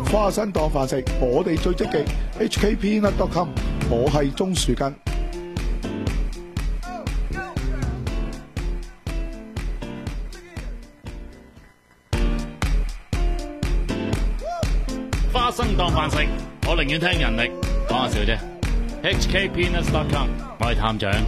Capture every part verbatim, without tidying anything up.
花生當飯食，我哋最積極。H K Peanut dot com， 我係鍾樹根。 花生當飯食，我寧願聽人力，講下笑啫。H K Peanut dot com， 我係探長。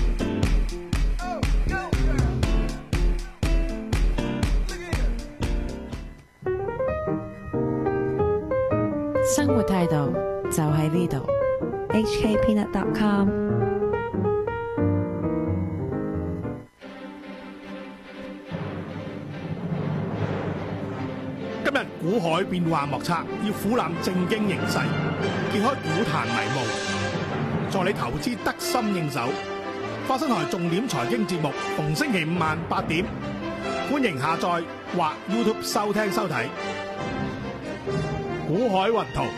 生活態度就喺呢度。 H K Peanut dot com。 今日股海變幻莫測，要俯瞰正經形勢，揭開股壇迷霧，助你投資得心應手。花生台重點財經節目，逢星期五晚八點，歡迎下載或 YouTube 收聽收睇。股海雲圖，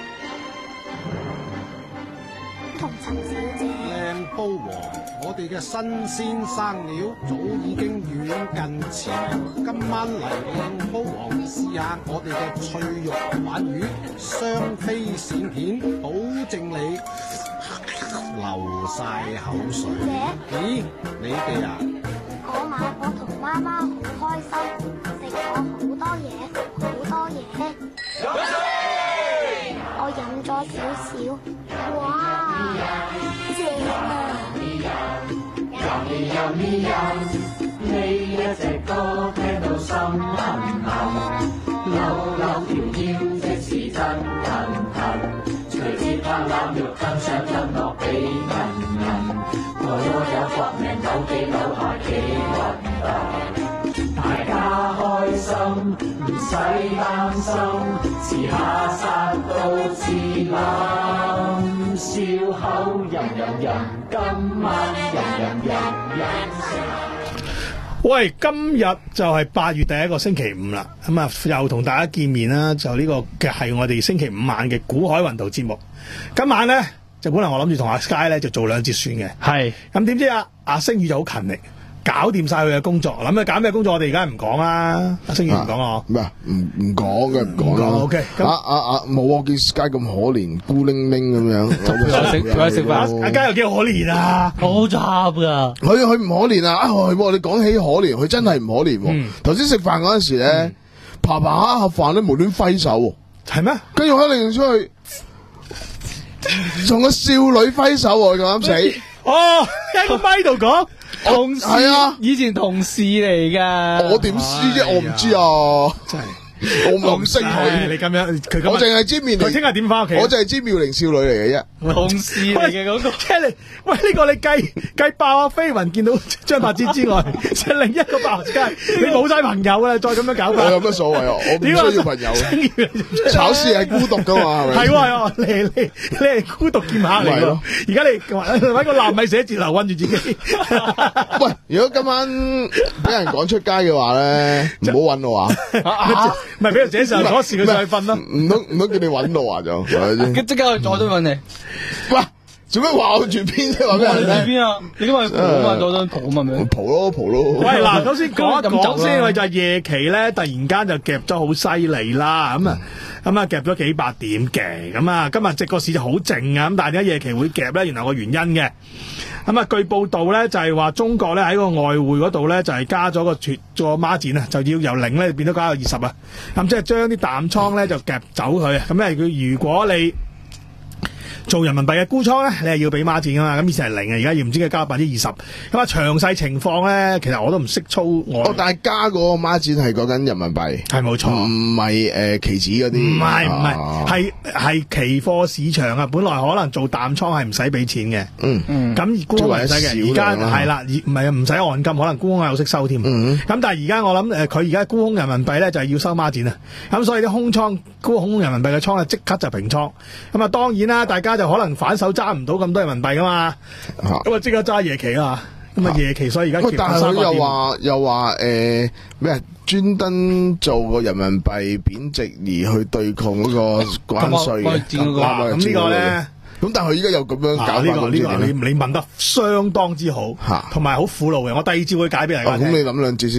同陳小姐。 靚煲王，我哋嘅新鮮生料早已經遠近馳名。今晚嚟靚煲王試下我哋嘅脆肉鯇魚，雙飛閃片，保證你流晒口水。咦，你哋啊？ 嗰晚我同媽媽好開心，食咗好多嘢，好多嘢。我飲咗少少，哇，正啊！ 呢一隻歌聽到心痕痕，扭扭條腰即是真騰騰，隨節拍攬肉跟上音樂比銀銀，我有搏命扭幾扭下幾運動，大家開心唔使擔心，遲下殺到自冧，笑口吟吟吟，今晚吟吟吟吟成。 喂，今日就係八月第一個星期五啦，咁啊又同大家見面啦，就呢個嘅係我哋星期五晚嘅股海雲圖節目。今晚咧就本來我諗住同阿 Sky 咧就做兩節算嘅，係咁點知阿阿星宇就好勤力，搞掂晒佢嘅工作。諗佢搞咩工作，我哋而家唔講啦。阿星宇唔講啊， 唔係唔唔講嘅，唔講啦。 OK， 啊啊啊，冇我見 Sky 咁可憐，孤零零咁樣。 佢食飯，阿佳又幾可憐啊， 好差噶。 佢佢唔可憐啊！啊，係你講起可憐，佢真係唔可憐。頭先食飯嗰陣時咧，爬爬下盒飯咧，無端揮手， 係咩？ 跟住可能出去同個少女揮手，就啱死。 哦，喺個咪度講。 同事係啊，以前同事嚟噶。 我點知啫？我唔知啊，真係我唔識佢。 你咁樣，佢我淨係知妙玲。 佢聽日點翻屋企？ 我淨係知妙齡少女嚟嘅啫。 同事嚟嘅嗰個。 即係你喂呢個你計計爆阿飛雲見到張柏芝之外，就另一個爆街，你冇晒朋友啦，再咁樣搞法。 我有乜所謂啊？我唔需要朋友。炒事係孤獨噶嘛？係咪？ 係喎，你你你係孤獨劍客嚟咯。而家你搵個納米寫字樓韞住自己。 喂，如果今晚俾人趕出街嘅話咧，唔好搵我啊！ 唔係俾人寫上嗰時佢上去瞓咯。 唔通唔通叫你搵我啊？就即刻去佐敦搵你。 喂，做咩話我住邊啫？話俾人聽。 住邊啊？你今日蒲啊嘛？佐敦蒲啊嘛？咪蒲咯蒲咯。 喂，嗱，首先講一講先，喂就係夜期咧，突然間就夾咗好犀利啦，咁啊咁啊夾咗幾百點嘅，咁啊今日隻個市就好靜啊，咁但係點解夜期會夾咧？原來有個原因嘅。咁啊，據報道咧就係話中國咧喺個外匯嗰度咧就係加咗個脫個孖展啊，就要由零咧變咗加到二十啊，咁即係將啲淡倉咧就夾走佢啊，咁咧佢如果你做人民幣嘅沽倉咧，你係要俾孖展噶嘛？咁以前係零啊，而家要唔知佢加百分之二十。咁啊，詳細情況咧，其實我都唔識操我。 哦，但係加嗰個孖展係講緊人民幣， 係冇錯， 唔係誒期指嗰啲。 唔係唔係，係係期貨市場啊！本來可能做淡倉係唔使俾錢嘅。嗯嗯。咁沽空唔使嘅，而家係啦，唔係唔使按金，可能沽空有息收添。嗯。咁但係而家我諗誒，佢而家沽空人民幣咧就係要收孖展啊！咁所以啲空倉沽空人民幣嘅倉咧即刻就平倉。咁啊，當然啦，大家就可能反手揸唔到咁多人民幣噶嘛，咁啊即刻揸夜期啊，咁啊夜期所以而家但係佢又話又話誒咩專登做個人民幣貶值而去對抗嗰個關稅嘅， 咁呢個咧， 咁但係佢依家又咁樣搞法， 呢個呢個你你問得相當之好，同埋好苦惱嘅。我第二招會解俾大家聽。 咁你諗兩節先啦。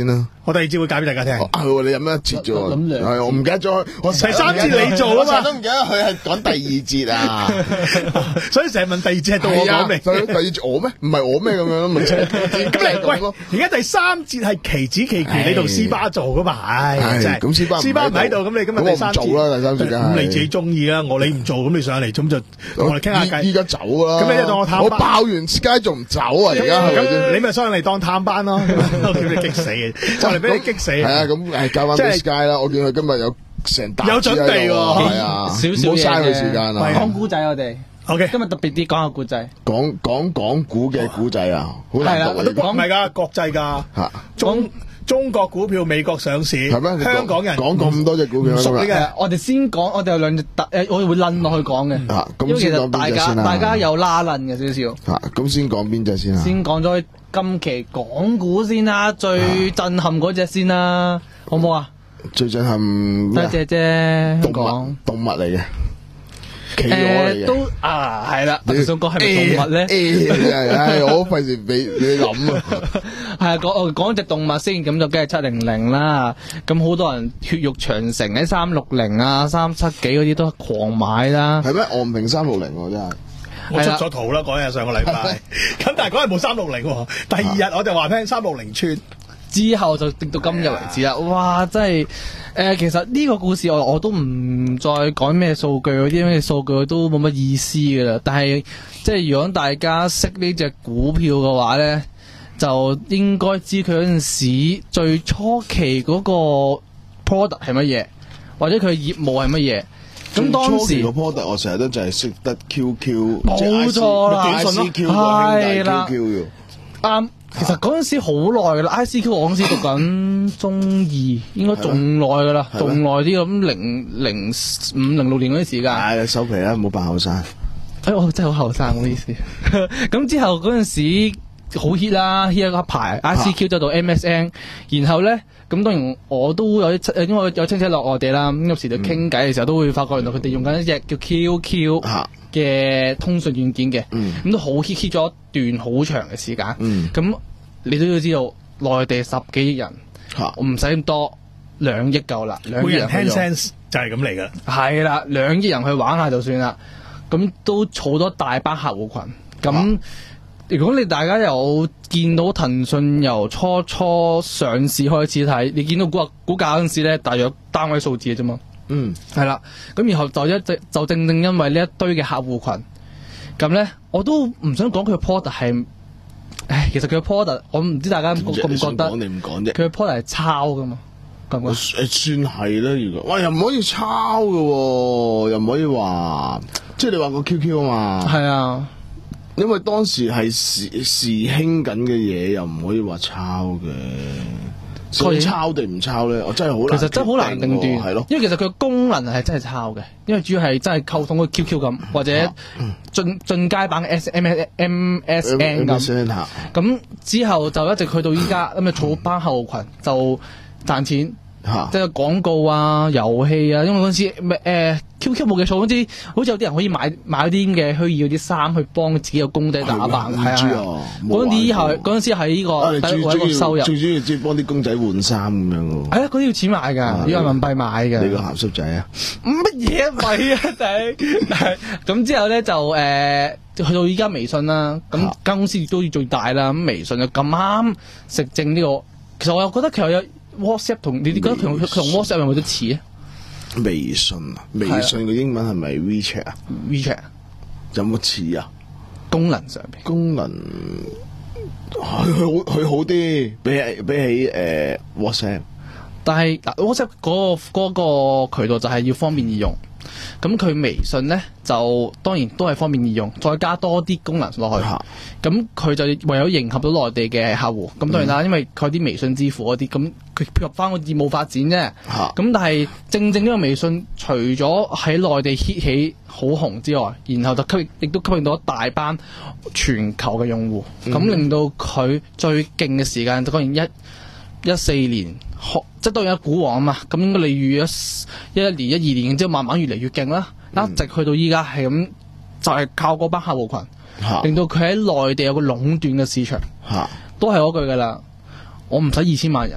我第二節會解俾大家聽。 啊，你飲一節啫喎， 諗兩節係我唔記得咗，我第三節你做啊嘛我成日都唔記得佢係講第二節啊。 所以成日問第二節係到我講未？ 所以第二節我咩？唔係我咩咁樣咯？咪即係咁你喂，而家第三節係棋子棋棋你同斯巴做噶嘛？唉，真係咁斯巴斯巴唔喺度，咁你今日第三節咁我唔做啦第三節梗係咁你自己中意啦，我你唔做，咁你上嚟咁就同我哋傾下偈。 依家走啦。 咁你就當我探班我爆完街仲唔走啊？而家係咪先？ 咁你咪上嚟當探班咯，我叫你激死嘅，就嚟俾你激死。 係啊，咁誒教翻即係 Miss 街啦。我見佢今日有成沓有準備喎係啊， 少少唔好嘥佢嘢時間啊。 講古仔我哋。 OK， 今日特別啲講下古仔。 講講講股嘅古仔啊，好難讀啊！ 都唔係㗎，國際㗎。 嚇中中國股票美國上市， 係咩？ 香港人講咁多隻股票熟呢嘅。 誒，我哋先講，我哋有兩隻特誒，我哋會攆落去講嘅。 嚇， 因為其咁先講實大家邊隻先啊？ 大家有拉攆嘅少少。 嚇，咁先講邊隻先啊？ 先講咗今期港股先啦，最震撼嗰隻先啦，好唔好啊？ 最震撼咩啊？ 多謝啫， 動講物動物嚟嘅，企鵝嚟嘅。 誒都啊係啦，我哋想講係咪動物咧？ 誒唉，我費事俾你諗啊！ 係啊，講我講隻動物先，咁就梗係七零零啦。咁好多人血肉長城喺三六零啊、三七幾嗰啲都狂買啦。 係咩？昂平三六零喎，真係。 我出咗圖啦，嗰日上個禮拜，咁但係嗰日冇三六零喎，第二日我就話聽三六零穿。 之後就直到今日為止啦，哇！真係誒、呃，其實呢個故事我我都唔再講咩數據嗰啲咩數據都冇乜意思噶啦。但係即係如果大家識呢隻股票嘅話咧，就應該知佢嗰陣時最初期嗰個 product 係乜嘢，或者佢業務係乜嘢。咁當時個 product 我成日都就係識得 Q Q， 冇錯啦 ，I C Q 係啦 ，Q Q 啱。其實嗰陣時好耐噶啦 ，I C Q 我嗰陣時讀緊中二，應該仲耐噶啦，仲耐啲咁零零五零六年嗰啲時間。 唉，收皮啦，唔好扮後生。 哎，我真係好後生，唔好意思。咁之後嗰陣時好 hit 啦 ，hit 一排 I C Q 走到 M S N，然後咧，咁當然我都有啲，因為有親戚落外地啦，咁有時就傾偈嘅時候都會發覺，原來佢哋用緊一隻叫 Q Q 嘅通訊軟件嘅，咁、嗯、都好 hit hit 咗一段好長嘅時間。咁、嗯、你都要知道，內地十幾億人，我唔使咁多，兩億夠啦，兩億人去用。每人 ten cents 就係咁嚟噶。係啦，兩億人去玩下就算啦。咁都儲咗大班客戶群。咁如果你大家有見到騰訊由初初上市開始睇，你見到股價股價嗰陣時咧，大約單位數字嘅啫嘛。嗯，係啦，咁然後就一直就正正因為呢一堆嘅客戶群，咁咧我都唔想講佢嘅 product 係，唉，其實佢嘅 product 我唔知大家覺唔覺得， 講你唔講啫， 佢嘅 product 係抄噶嘛，咁啊， 算係啦，如果喂又唔可以抄嘅喎，又唔可以話，即係你話個 Q Q 啊嘛， 係啊， 因為當時係時時興緊嘅嘢，又唔可以話抄嘅。所以抄定唔抄咧？我真係好難， 其實真係好難定斷， 係咯。 因為其實佢功能係真係抄嘅，因為主要係真係溝通個 Q Q 咁，或者進進階版嘅 S M S M S N 咁。咁之後就一直去到依家，咁啊儲班客戶群就賺錢。即係廣告啊、遊戲啊，因為嗰陣時誒、呃、Q Q 冇記錯嗰啲，好似有啲人可以買買啲嘅虛擬嗰啲衫去幫自己個公仔打扮，係啊。嗰陣時係嗰陣時係呢個第一個收入， 最主要即係幫啲公仔換衫咁樣喎。 係啊，嗰啲要錢買㗎，要人民幣買㗎。 你個鹹濕仔啊？ 乜嘢咪啊頂！咁之後咧就誒、呃、去到依家微信啦，咁間公司亦都要最大啦。咁微信就咁啱食正呢個，其實我又覺得其實有。WhatsApp 同你哋覺得同同 WhatsApp 有冇得似啊？ 微信啊，微信嘅英文係咪 WeChat 啊 ？WeChat 有冇似啊？ 功能上邊功能佢好佢好啲，比起比起誒、呃、WhatsApp。 但係嗱 WhatsApp 嗰、嗰個嗰個渠道就係要方便易用，咁佢微信咧就當然都係方便易用，再加多啲功能落去，咁佢就唯有迎合到內地嘅客戶。咁當然啦，嗯、因為佢啲微信支付嗰啲，咁佢配合翻個業務發展啫。咁、啊、但係正正呢個微信，除咗喺內地 hit 起好紅之外，然後就吸引亦都吸引到一大班全球嘅用戶，咁、嗯、令到佢最勁嘅時間就當然一一四年。即係當然有股王啊嘛，咁應該你預咗一一年、一二年之後，慢慢越嚟越勁啦，嗯、一直去到依家係咁，就係、是、靠嗰班客戶群，啊、令到佢喺內地有個壟斷嘅市場，啊、都係嗰句噶啦。我唔使二千萬人，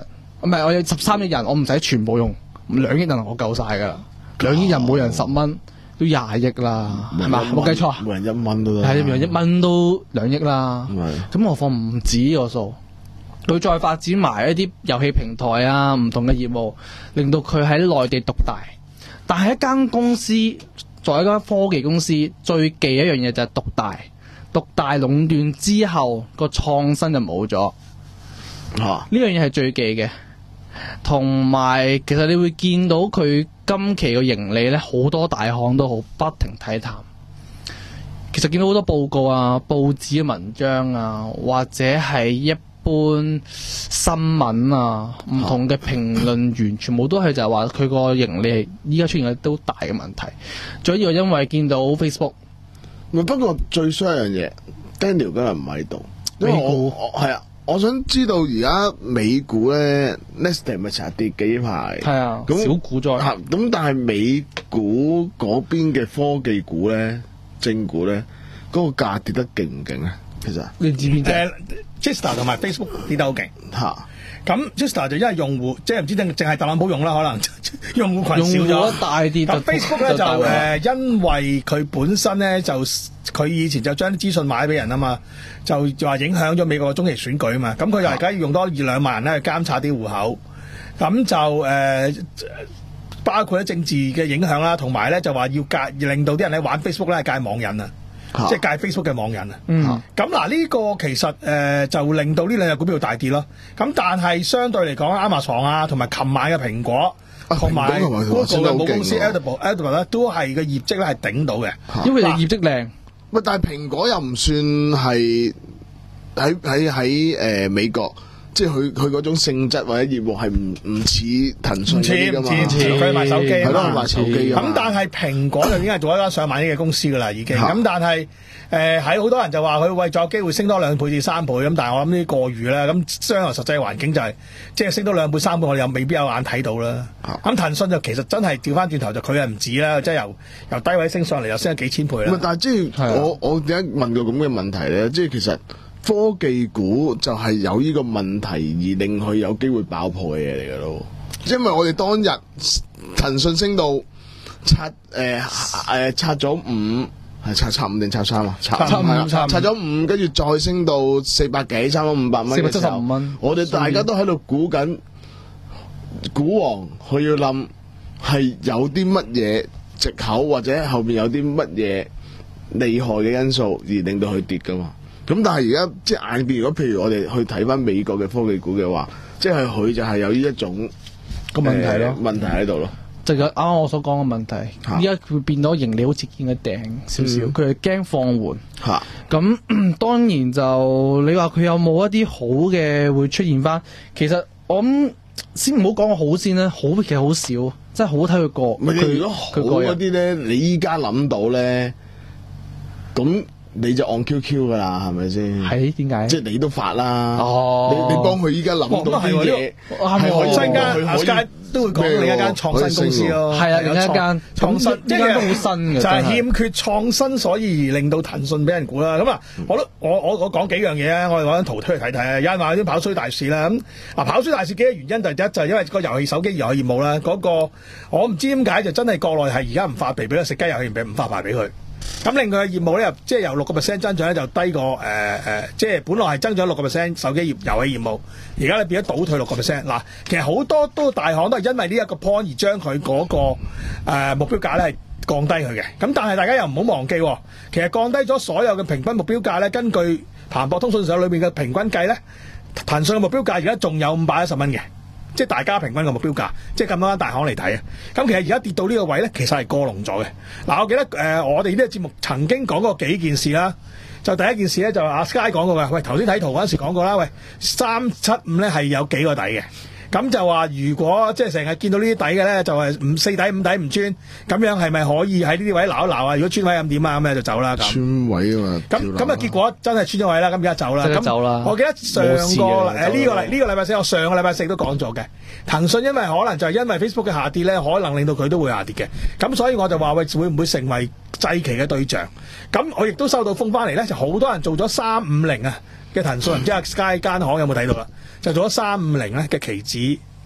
唔係我有十三億人，我唔使全部用兩億人，我夠晒㗎啦。兩億人每人十蚊都廿億啦，係嘛？冇計錯啊？ 每人一蚊都得。 係，每人一蚊都兩億啦。咁何況唔止呢個數，佢再發展埋一啲遊戲平台啊，唔同嘅業務，令到佢喺內地獨大。但係一間公司，作為一間科技公司，最忌一樣嘢就係獨大。獨大壟斷之後，個創新就冇咗。呢樣嘢係最忌嘅。同埋，其實你會見到佢今期嘅盈利咧，好多大行都好不停睇淡。其實見到好多報告啊、報紙嘅文章啊，或者係一般新聞啊，唔同嘅評論員，全部都係就係話佢個盈利依家出現嘅都大嘅問題。仲有一個因為見到 Facebook， 不過最衰一樣嘢 ，Daniel 今日唔喺度，因為我我係啊。我想知道而家美股咧 ，Nasdaq 咪成日跌幾排？ 係啊， 咁小股災。 咁但係美股嗰邊嘅科技股咧、正股咧，嗰、那個價跌得勁唔勁咧？其實你知唔知誒 Tesla 同埋 Facebook 跌得好勁嚇。咁 Tesla 就因為用戶，即係唔知淨淨係特朗普用啦，可能用戶群少咗大啲。 但 Facebook 咧就誒、呃，因為佢本身咧就佢以前就將啲資訊買俾人啊嘛，就就話影響咗美國嘅中期選舉啊嘛，咁佢就而家要用多二兩萬人咧去監察啲戶口，咁就誒、呃、包括咗政治嘅影響啦，同埋咧就話要戒令到啲人咧玩 Facebook 咧係戒網癮啊。即係戒 Facebook 嘅網人啊！咁嗱呢個其實誒、呃、就令到呢兩隻股票大跌咯。咁但係相對嚟講，Amazon啊，同埋琴晚嘅蘋果，同埋嗰個嘅母公司 Edible，Edible 咧都係個業績咧係頂到嘅， 因為你業績靚。 喂，但係蘋果又唔算係喺喺喺誒美國。即係佢佢嗰種性質或者業務係唔唔似騰訊嗰啲㗎嘛， 唔似佢賣手機啊嘛， 賣手機咁但係蘋果就已經係做一間上萬億嘅公司㗎啦，已經。咁但係誒喺好多人就話佢為咗有機會升多兩倍至三倍咁，但係我諗呢啲過譽啦。咁將來實際環境就係、是、即係升多兩倍三倍，我哋又未必有眼睇到啦。咁騰訊就其實真係調翻轉頭就佢係唔止啦，即係由由低位升上嚟又升咗幾千倍啦。 但係即係我我點解問過咁嘅問題咧？即係其實。科技股就係有呢個問題而令佢有機會爆破嘅嘢嚟㗎咯，因為我哋當日騰訊升到拆誒誒拆咗五係拆拆五定拆三啊？拆拆五拆咗五，跟住再升到四百幾，差唔多五百蚊嘅時候，四百七十五蚊。我哋大家都喺度估緊股王佢要冧係有啲乜嘢藉口，或者後邊有啲乜嘢厲害嘅因素而令到佢跌㗎嘛。咁但係而家即係眼見，如果譬如我哋去睇翻美國嘅科技股嘅話，即係佢就係有呢一種個問題咯， 問題喺度咯。 就係啱啱我所講嘅問題，依家會變到盈利好似見嘅頂少少，佢係驚放緩。嚇，咁當然就你話佢有冇一啲好嘅會出現翻？其實我諗先唔好講個好先啦，好其實好少，真係好睇佢個。 唔係，如果好嗰啲咧，你依家諗到咧，咁。你就按 Q Q 噶啦，係咪先？ 係點解？ 即係你都發啦。 哦， 你你幫佢依家諗到啲嘢，係可以新間阿佳都會講另一間創新公司咯。係啊，另一間創新，呢間都好新嘅，就係欠缺創新，所以令到騰訊俾人估啦。咁啊，我都我我我講幾樣嘢啊，我哋攞張圖推嚟睇睇啊。有人話啲跑衰大市啦，咁啊跑衰大市幾個原因，第一就係因為個遊戲手機遊戲業務啦，嗰個我唔知點解就真係國內係而家唔發皮俾佢食雞遊戲，唔俾唔發牌俾佢。咁另外嘅業務咧，即係由六個 percent 增長咧，就低過誒誒、呃，即係本來係增長六個 percent 手機業遊戲業務，而家咧變咗倒退六個 percent。嗱，其實好多都大行都係因為呢一個 point 而將佢嗰、那個、呃、目標價咧係降低佢嘅。咁但係大家又唔好忘記，其實降低咗所有嘅平均目標價咧，根據彭博通訊社裏面嘅平均計咧，騰訊嘅目標價而家仲有五百一十蚊嘅。即係大家平均嘅目標價，即係咁多間大行嚟睇啊！咁其實而家跌到呢個位咧，其實係過龍咗嘅。嗱，我記得誒、呃，我哋呢個節目曾經講過幾件事啦。就第一件事咧，就阿 Sky 講過嘅。喂，頭先睇圖嗰陣時講過啦。喂，三七五咧係有幾個底嘅。咁就話如果即係成日見到呢啲底嘅咧，就係五四底五底唔穿，咁樣係咪可以喺呢啲位撈一撈啊？如果穿位咁點啊？咁咧就走啦。 穿位啊嘛。咁咁啊，結果真係穿咗位啦。咁而家走啦。 走啦。 我記得上個誒呢個禮呢個禮拜四，我上個禮拜四都講咗嘅。騰訊因為可能就係因為 Facebook 嘅下跌咧，可能令到佢都會下跌嘅。咁所以我就話喂，會唔會成為祭旗嘅對象？咁我亦都收到風翻嚟咧，就好多人做咗三五零啊嘅騰訊，唔知阿 Sky 間行有冇睇到啦？就做咗三五零咧嘅期指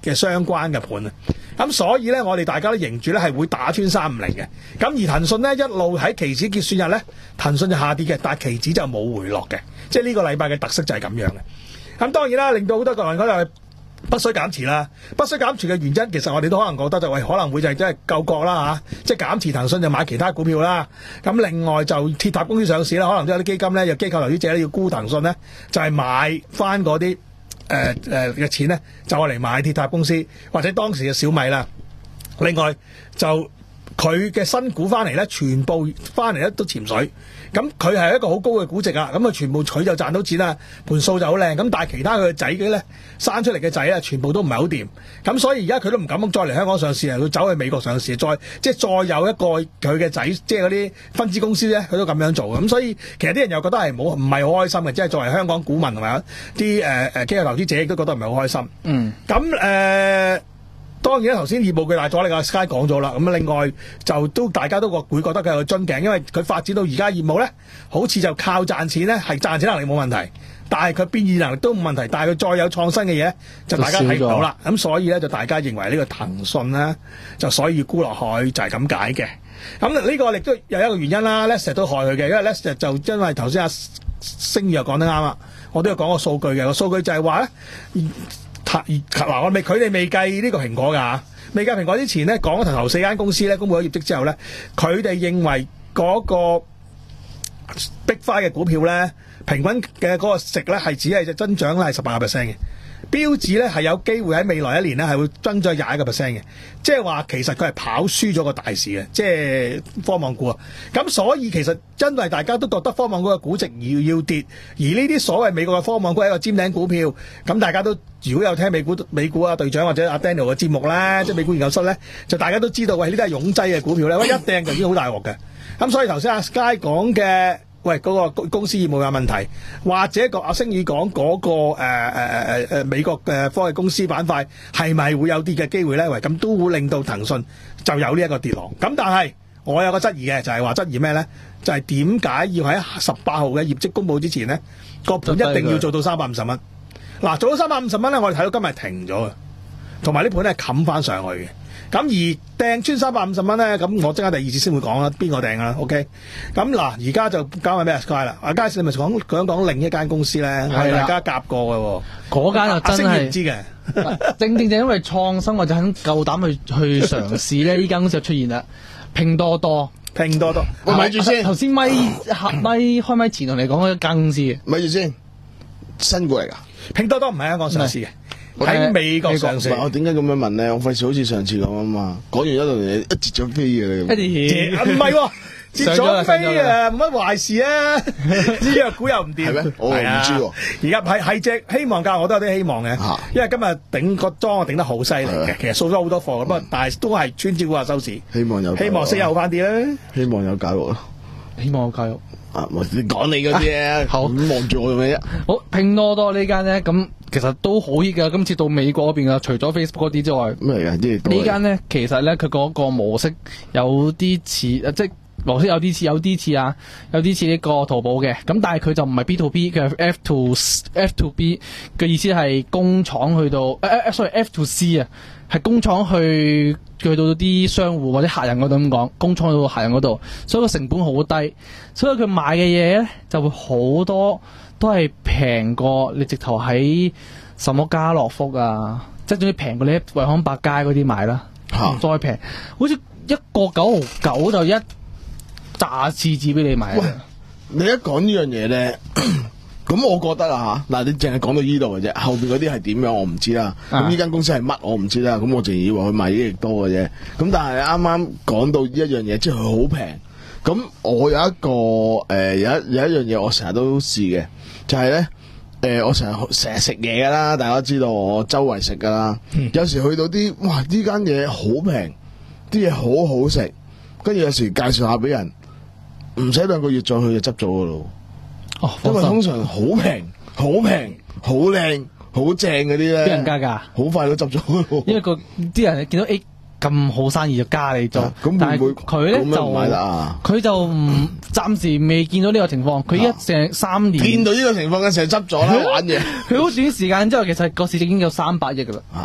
嘅相關嘅盤啊。咁所以咧，我哋大家都認住咧係會打穿三五零嘅。咁而騰訊咧一路喺期指結算日咧，騰訊就下跌嘅，但係期指就冇回落嘅。即係呢個禮拜嘅特色就係咁樣嘅。咁當然啦，令到好多個人覺得不需減持啦。不需減持嘅原因，其實我哋都可能覺得就喂可能會就係真係救國啦嚇，即係減持騰訊就買其他股票啦。咁另外就鐵塔公司上市啦，可能都有啲基金咧，有機構投資者咧要沽騰訊咧，就係、是、買翻嗰啲。誒誒嘅錢咧，就我嚟買鐵塔公司或者當時嘅小米啦。另外就佢嘅新股翻嚟咧，全部翻嚟咧都潛水。咁佢係一個好高嘅估值啊，咁啊全部佢就賺到錢啦，盤數就好靚。咁但係其他佢嘅仔嘅咧生出嚟嘅仔咧，全部都唔係好掂。咁所以而家佢都唔敢再嚟香港上市啊，佢走去美國上市，再即係再有一個佢嘅仔，即係嗰啲分支公司咧，佢都咁樣做。咁所以其實啲人又覺得係冇唔係好開心嘅，即係作為香港股民同埋啲誒誒機構投資者亦都覺得唔係好開心。嗯，咁誒。呃當然啦，頭先業務巨大咗，你個 Sky 講咗啦。咁另外就都大家都會覺得佢有樽頸，因為佢發展到而家業務咧，好似就靠賺錢咧，係賺錢能力冇問題，但係佢變現能力都冇問題。但係佢再有創新嘅嘢，就大家睇唔到啦。咁所以咧，就大家認為呢個騰訊咧，就所以要沽落去就係咁解嘅。咁呢個亦都有一個原因啦 Lester 都害佢嘅，因為 Lester 就因為頭先阿星宇又講得啱啦，我都有講個數據嘅，個數據就係話咧。嗱，我未佢哋未計呢個蘋果㗎，未計蘋果之前咧，講咗頭四間公司咧公佈咗業績之後咧，佢哋認為嗰個Big Five嘅股票咧，平均嘅嗰個值咧係只係增長咧係十八個 percent 嘅，標指咧係有機會喺未來一年咧係會增長廿一個 percent 嘅，即係話其實佢係跑輸咗個大市嘅，即係科網股啊。咁所以其實因為大家都覺得科網股嘅估值要要跌，而呢啲所謂美國嘅科網股係一個尖頂股票，咁大家都如果有聽美股美股啊隊長或者阿 Daniel 嘅節目咧，即係美股研究室咧，就大家都知道喂呢啲係擁擠嘅股票咧，喂一掟就已經好大鑊嘅。咁所以頭先阿 Sky 講嘅。喂，嗰、那個公司業務有問題，或者個阿星宇講嗰個誒誒誒誒美國嘅科技公司板塊係咪會有啲嘅機會咧？喂，咁都會令到騰訊就有呢一個跌浪。咁但係我有個質疑嘅，就係話質疑咩咧？就係點解要喺十八號嘅業績公佈之前咧，個盤一定要做到三百五十蚊？嗱，做到三百五十蚊咧，我哋睇到今日停咗嘅，同埋呢盤係冚翻上去嘅。咁而掟穿三百五十蚊咧，咁我即刻第二次先會講啦，邊個掟啊 ？OK，咁嗱，而家就交埋俾阿 Sky 啦。阿 Sky 你咪講講講另一間公司咧，係大家夾過嘅喎。嗰間就真係唔知嘅， 正正就因為創新，我就肯夠膽去去嘗試咧。呢間公司就出現啦，拼多多， 拼多多。 喂，咪住先， 頭先咪咪開咪前同你講嗰間公司嘅， 咪住先，新股嚟㗎。 拼多多唔係香港上市嘅。喺美國上市， 我點解咁樣問咧？我費事好似上次咁啊嘛，講完一輪嘢，一截咗飛嘅你。 唔係喎，截咗飛啊，冇乜壞事啊！啲藥股又唔掂，係咩？ 我唔知喎。 而家係係隻希望價，我都有啲希望嘅，因為今日頂個莊頂得好犀利嘅，其實掃咗好多貨，不過但係都係穿招股下收市。 希望有， 希望息又好翻啲啦。 希望有教育咯， 希望有教育。 啊，你講你嗰啲啊，好望住我做咩啫？ 好，拼多多呢間咧，咁其實都好 hit 噶。今次到美國嗰邊啊，除咗 Facebook 嗰啲之外， 咩嚟噶？ 呢間咧，其實咧佢嗰個模式有啲似，即係模式有啲似，有啲似啊，有啲似呢個淘寶嘅。咁但係佢就唔係 B to B 嘅 F to F to B 嘅意思係工廠去到誒誒、呃、，sorry F to C 啊，係工廠去。去到啲商戶或者客人嗰度咁講，工廠到客人嗰度，所以個成本好低，所以佢賣嘅嘢咧就會好多都係平過你直頭喺什麼家樂福啊，即係總之平過你喺惠康百佳嗰啲買啦，啊、再平，好似一個九毫九就一紮廁紙俾你買。 喂，你一講呢樣嘢咧。咁我覺得啊吓，嗱你淨係講到呢度嘅啫，後邊嗰啲係點樣我唔知啦。咁呢間公司係乜我唔知啦。咁我淨以為佢賣益力多嘅啫。咁但係啱啱講到一樣嘢，即係佢好平。咁我有一個誒、呃、有一有一樣嘢我成日都試嘅，就係咧誒我成日成日食嘢噶啦，大家知道我周圍食噶啦。嗯、有時去到啲哇呢間嘢好平，啲嘢好好食，跟住有時介紹下俾人，唔使兩個月再去就執咗噶咯。 哦， 因為通常好平、好平、好靚、好正嗰啲咧， 俾人加價， 好快都執咗。 因為個啲人見到 A 咁好生意就加你做， 咁但係佢咧就佢就唔暫時未見到呢個情況。佢一成三年見到呢個情況嘅時候執咗啦，玩嘢。 佢好短時間之後，其實個市值已經有三百億噶啦。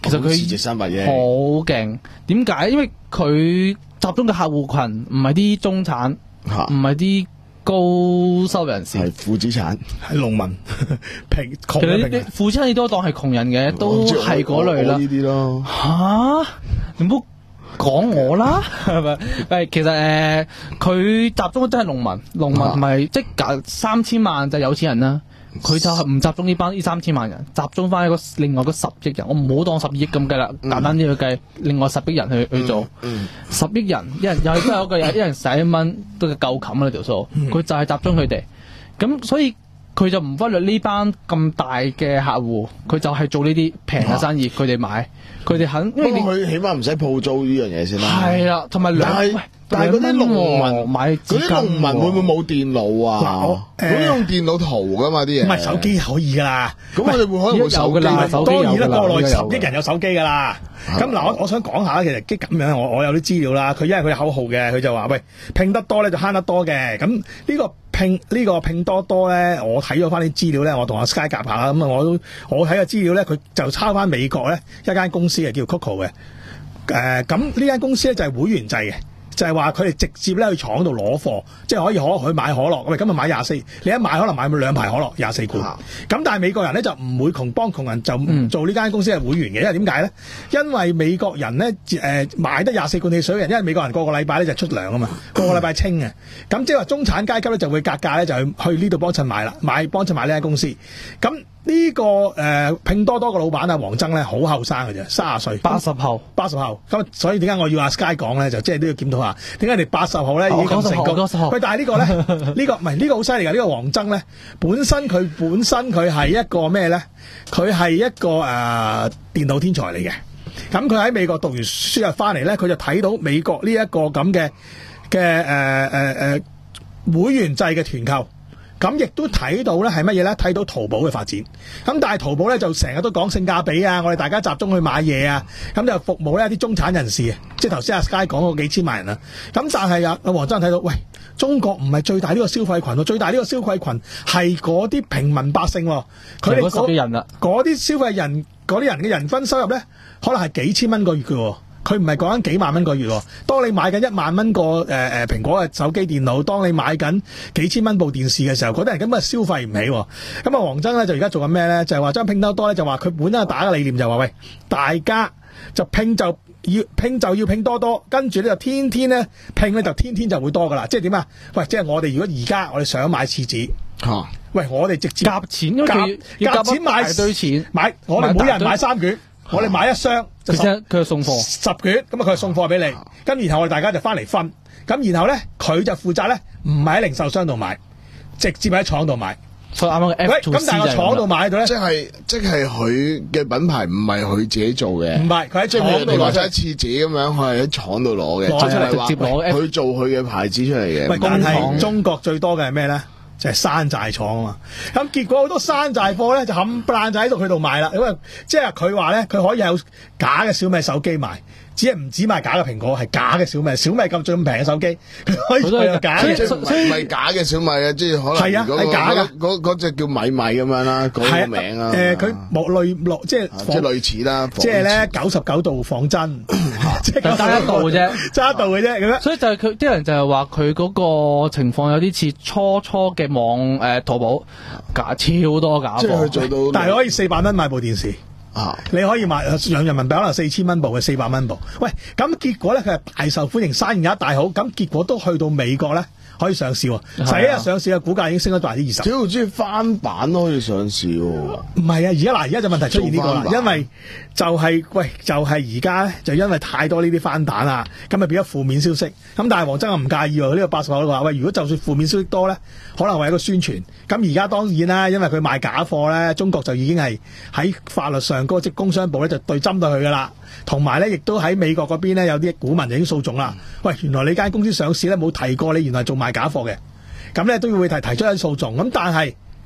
其實佢值三百億， 好勁。點解？因為佢集中嘅客戶群唔係啲中產，唔係啲高收入人士， 係負資產， 係農民平窮其實嘅平。 你負資產你都當係窮人嘅，都係嗰類啦。 呢啲咯吓，你唔好講我啦，係咪？誒，其實誒，佢、呃、集中真係農民，農民同埋即係隔三千萬就有錢人啦。佢就係唔集中呢班呢三千萬人，集中翻一個另外嗰十億人。我唔好當十二億咁計啦，簡單啲去計，另外十億人去去做， 嗯嗯、 十億人一人又係都有一個人，一人使一蚊都夠冚啦條數。佢就係集中佢哋，咁所以佢就唔忽略呢班咁大嘅客戶，佢就係做呢啲平嘅生意，佢哋買，佢哋肯。因為不過佢起碼唔使鋪租呢樣嘢先啦。 係啦，同埋兩。 但係嗰啲農民買嗰啲農民會唔會冇電腦啊？嗰啲用電腦圖噶嘛啲嘢。 唔係手機可以噶啦。 咁我哋會可能會手機。 當然啦，國內十億人有手機噶啦。咁嗱，我我想講下其實即咁樣，我我有啲資料啦。佢因為佢有口號嘅，佢就話喂，拼得多咧就慳得多嘅。咁呢個拼呢個拼多多咧，我睇咗翻啲資料咧，我同阿 Sky 夾下啦。咁啊，我都我睇嘅資料咧，佢就抄翻美國咧一間公司係叫 Coco 嘅。誒，咁呢間公司咧就係會員制嘅。就係話佢哋直接咧去廠度攞貨，即係可以可去買可樂。喂，今日買廿四，你一買可能買兩排可樂廿四罐。咁、啊、但係美國人咧就唔會窮幫窮人就唔做呢間公司嘅會員嘅，因為點解咧？因為美國人咧誒、呃、買得廿四罐汽水嘅人，因為美國人個個禮拜咧就出糧啊嘛，個個禮拜清嘅。咁即係話中產階級咧就會格價咧就去去呢度幫襯買啦，買幫襯買呢間公司。咁呢、這個誒、呃、拼多多個老闆啊，黃崢咧好後生嘅啫，三十歲， 八十後， 八十後。咁所以點解我要阿 Sky 講咧？就即係都要檢討下，點解你八十後咧已經咁成功？喂，但係呢個咧，呢個唔係呢個好犀利㗎。呢、這個黃崢咧，本身佢本身佢係一個咩咧？佢係一個誒、呃、電腦天才嚟嘅。咁佢喺美國讀完書入翻嚟咧，佢就睇到美國呢一個咁嘅嘅誒誒誒會員制嘅團購。咁亦都睇到咧係乜嘢咧？睇到淘寶嘅發展。咁但係淘寶咧就成日都講性價比啊，我哋大家集中去買嘢啊，咁就服務咧一啲中產人士啊，即係頭先阿 Sky 講嗰幾千萬人啊。咁但係啊，阿黃崢睇到，喂，中國唔係最大呢個消費群喎，最大呢個消費群係嗰啲平民百姓喎，佢哋嗰人啦， 嗰啲消費人嗰啲人嘅人均收入咧，可能係幾千蚊個月嘅喎。佢唔係講緊幾萬蚊個月喎，當你買緊一萬蚊個誒誒蘋果嘅手機電腦，當你買緊幾千蚊部電視嘅時候，嗰啲人根本係消費唔起喎。咁啊，黃崢咧就而家做緊咩咧？就係話將拼多多咧就話佢本身打嘅理念就話喂，大家就拼就要拼就要拼多多，跟住咧就天天咧拼咧就天天就會多噶啦。即係點啊？喂，即係我哋如果而家我哋想買廁紙嚇，喂，我哋直接夾錢，因為佢要夾錢買堆錢買，我哋每人買三卷。我哋買一箱， 其實佢係送貨十卷，咁啊佢係送貨俾你，咁然後我哋大家就翻嚟分，咁然後咧佢就負責咧，唔係喺零售商度買，直接喺廠度買。 所以啱啱嘅 F to C 咁但係個廠度買到咧， 即係即係佢嘅品牌唔係佢自己做嘅， 唔係佢喺廠度攞咗一次紙咁樣，佢係喺廠度攞嘅， 攞出嚟直接攞佢做佢嘅牌子出嚟嘅。 喂，但係中國最多嘅係咩咧？就係山寨廠啊嘛，咁結果好多山寨貨咧就冚唪唥就喺度佢度賣啦，因為即係佢話咧佢可以有假嘅小米手機賣，只係唔止賣假嘅蘋果，係假嘅小米，小米咁最咁平嘅手機，佢可以有假嘅， 即係唔係假嘅小米啊？即係可能係啊，係假嘅， 嗰嗰隻叫米米咁樣啦，嗰個名啊， 誒佢冇類落即係即係類似啦， 即係咧九十九度仿真，即係爭一度啫， 爭一度嘅啫咁樣。 所以就係佢啲人就係話佢嗰個情況有啲似初初嘅網誒淘寶假超多假貨， 即係佢做到， 但係可以四百蚊買部電視。啊！你可以買兩人民幣可能四千蚊部嘅四百蚊部，喂，咁結果咧佢係大受歡迎，生意一大好，咁結果都去到美國咧可以上市喎，第一日上市嘅股價已經升咗百分之二十。 只要中意翻版都可以上市喎。 唔係啊，而家嗱，而家就問題出現呢個啦，因為就係、是、喂，就係而家咧就因為太多呢啲翻版啦，咁咪變咗負面消息。咁但係黃崢又唔介意喎，呢、這個八十後都話喂，如果就算負面消息多咧，可能為一個宣傳。咁而家當然啦，因為佢賣假貨咧，中國就已經係喺法律上嗰個即工商部咧就對針對佢噶啦，同埋咧亦都喺美國嗰邊咧有啲股民已經訴訟啦。喂，原來你間公司上市咧冇提過你原來做賣假貨嘅，咁咧都要會提提出一啲訴訟。咁但係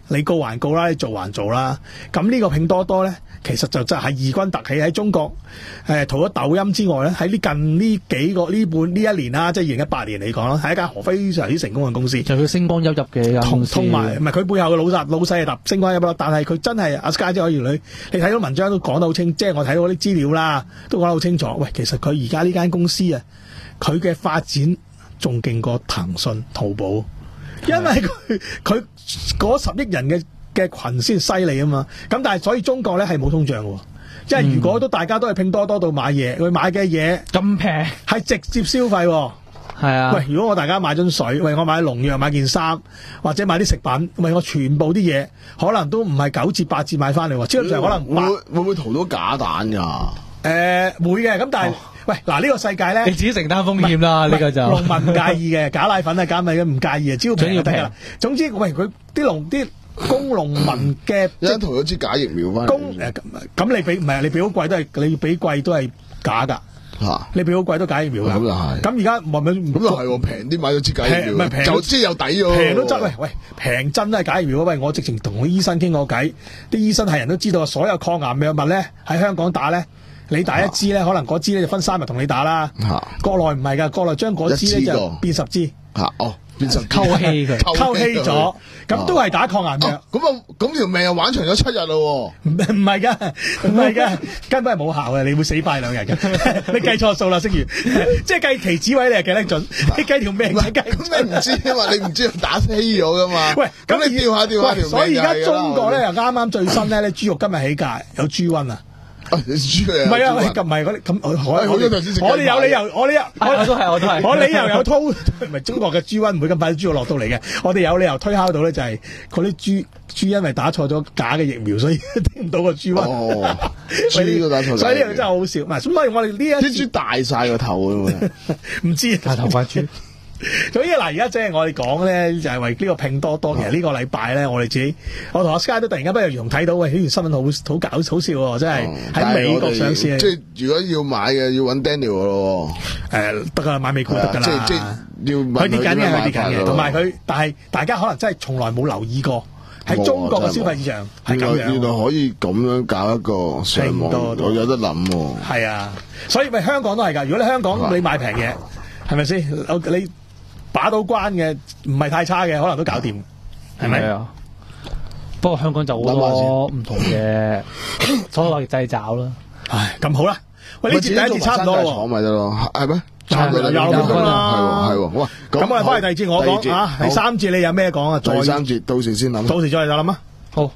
你告還告啦，你做還做啦。咁呢個拼多多咧，其實就真係異軍突起喺中國。誒，除咗抖音之外咧，喺呢近呢幾個呢半呢一年啦，即係二零一八年嚟講啦，係一間非常之成功嘅公司。 就佢星光熠熠嘅間公司， 同埋唔係佢背後嘅老實老細係揼星光熠熠，但係佢真係阿 Sky 姐可以女，你睇到文章都講得好清，即係我睇到啲資料啦，都講得好清楚。喂，其實佢而家呢間公司啊，佢嘅發展仲勁過騰訊、淘寶。因為佢佢嗰十億人嘅嘅群先犀利啊嘛，咁但係所以中國咧係冇通脹嘅，即係如果都大家都係拼多多度買嘢，佢買嘅嘢咁平係直接消費， 係啊。 喂，如果我大家買樽水，喂，我買農藥買件衫，或者買啲食品，喂，我全部啲嘢可能都唔係九折八折買翻嚟，基本上可能會會唔會淘到假蛋㗎？ 誒、呃、會嘅，咁但係。哦喂，嗱呢個世界咧， 你自己承擔風險啦，呢個就農民唔介意嘅，假奶粉啊假米嘅唔介意啊，只要平就得㗎啦。總之，喂佢啲農啲工農民嘅， 一淘咗支假疫苗翻嚟。 工誒咁你俾唔係你俾好貴都係你俾貴都係假㗎。嚇！你俾好貴都假疫苗㗎。 咁就係。咁而家咪咪咁就係喎，平啲買咗支假疫苗，就即係有底喎。 平都真喂喂，平真都係假疫苗。喂，我直情同啲醫生傾過偈，啲醫生係人都知道，所有抗癌藥物咧喺香港打咧。你打一支咧，可能嗰支咧就分三日同你打啦。啊、國內唔係㗎，國內將嗰支咧就變十支。 嚇、啊、哦，變十溝稀佢， 溝稀咗，咁都係打抗癌藥。 咁啊，咁條命又玩長咗七日咯喎。 唔唔係㗎，唔係㗎，根本係冇效嘅，你會死快兩日嘅。你計錯數啦，星如，即係計期指位你係計得準，你計條命係計唔準。 咁你唔知啊嘛，你唔知打稀咗㗎嘛。 喂， 咁你調下調下條命。 所以而家中國咧又啱啱最新咧，咧豬肉今日起價有豬瘟啊。 唔係啊，喂，咁唔係嗰啲咁，我我哋有理由，我哋有， 我都係，我都係， 我理由有推，唔係中國嘅豬瘟唔會咁快豬肉落到嚟嘅，我哋有理由推敲到咧，就係嗰啲豬豬因為打錯咗假嘅疫苗，所以聽唔到個豬瘟。 哦，豬都打錯， 所以呢樣真係好笑。唔係，所以我哋呢一啲豬大晒個頭啊！ 唔知大頭髮豬。 所以嗱，而家即係我哋講咧，就係為呢個拼多多。其實呢個禮拜咧，我哋自己，我同阿 Sky 都突然間不約而同睇到，喂，呢條新聞好好搞好笑喎，真係喺美國上市。 即係如果要買嘅，要揾 Daniel 咯。 誒，得㗎，買美股得㗎啦。 即係即係要佢跌緊嘅，佢跌緊嘅。同埋佢，但係大家可能真係從來冇留意過喺中國嘅消費市場係咁樣。 原來可以咁樣搞一個上網，我有得諗喎。 係啊，所以咪香港都係㗎。如果你香港你買平嘢，係咪先？你把到關嘅唔係太差嘅，可能都搞掂，係咪啊？ 不過香港就好多唔同嘅所謂製造啦。唉， 咁好啦，喂，呢節第一節差唔多咯， 廠咪得咯，係咩？ 差唔多啦，有分啦， 係喎係喎。哇， 咁我哋翻嚟第二節我講啊，第三節你有咩講啊？ 第三節到時先諗， 到時再嚟諗啊。好，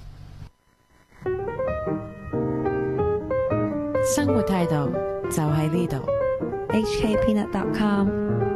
生活態度就喺呢度。 H K Peanut dot com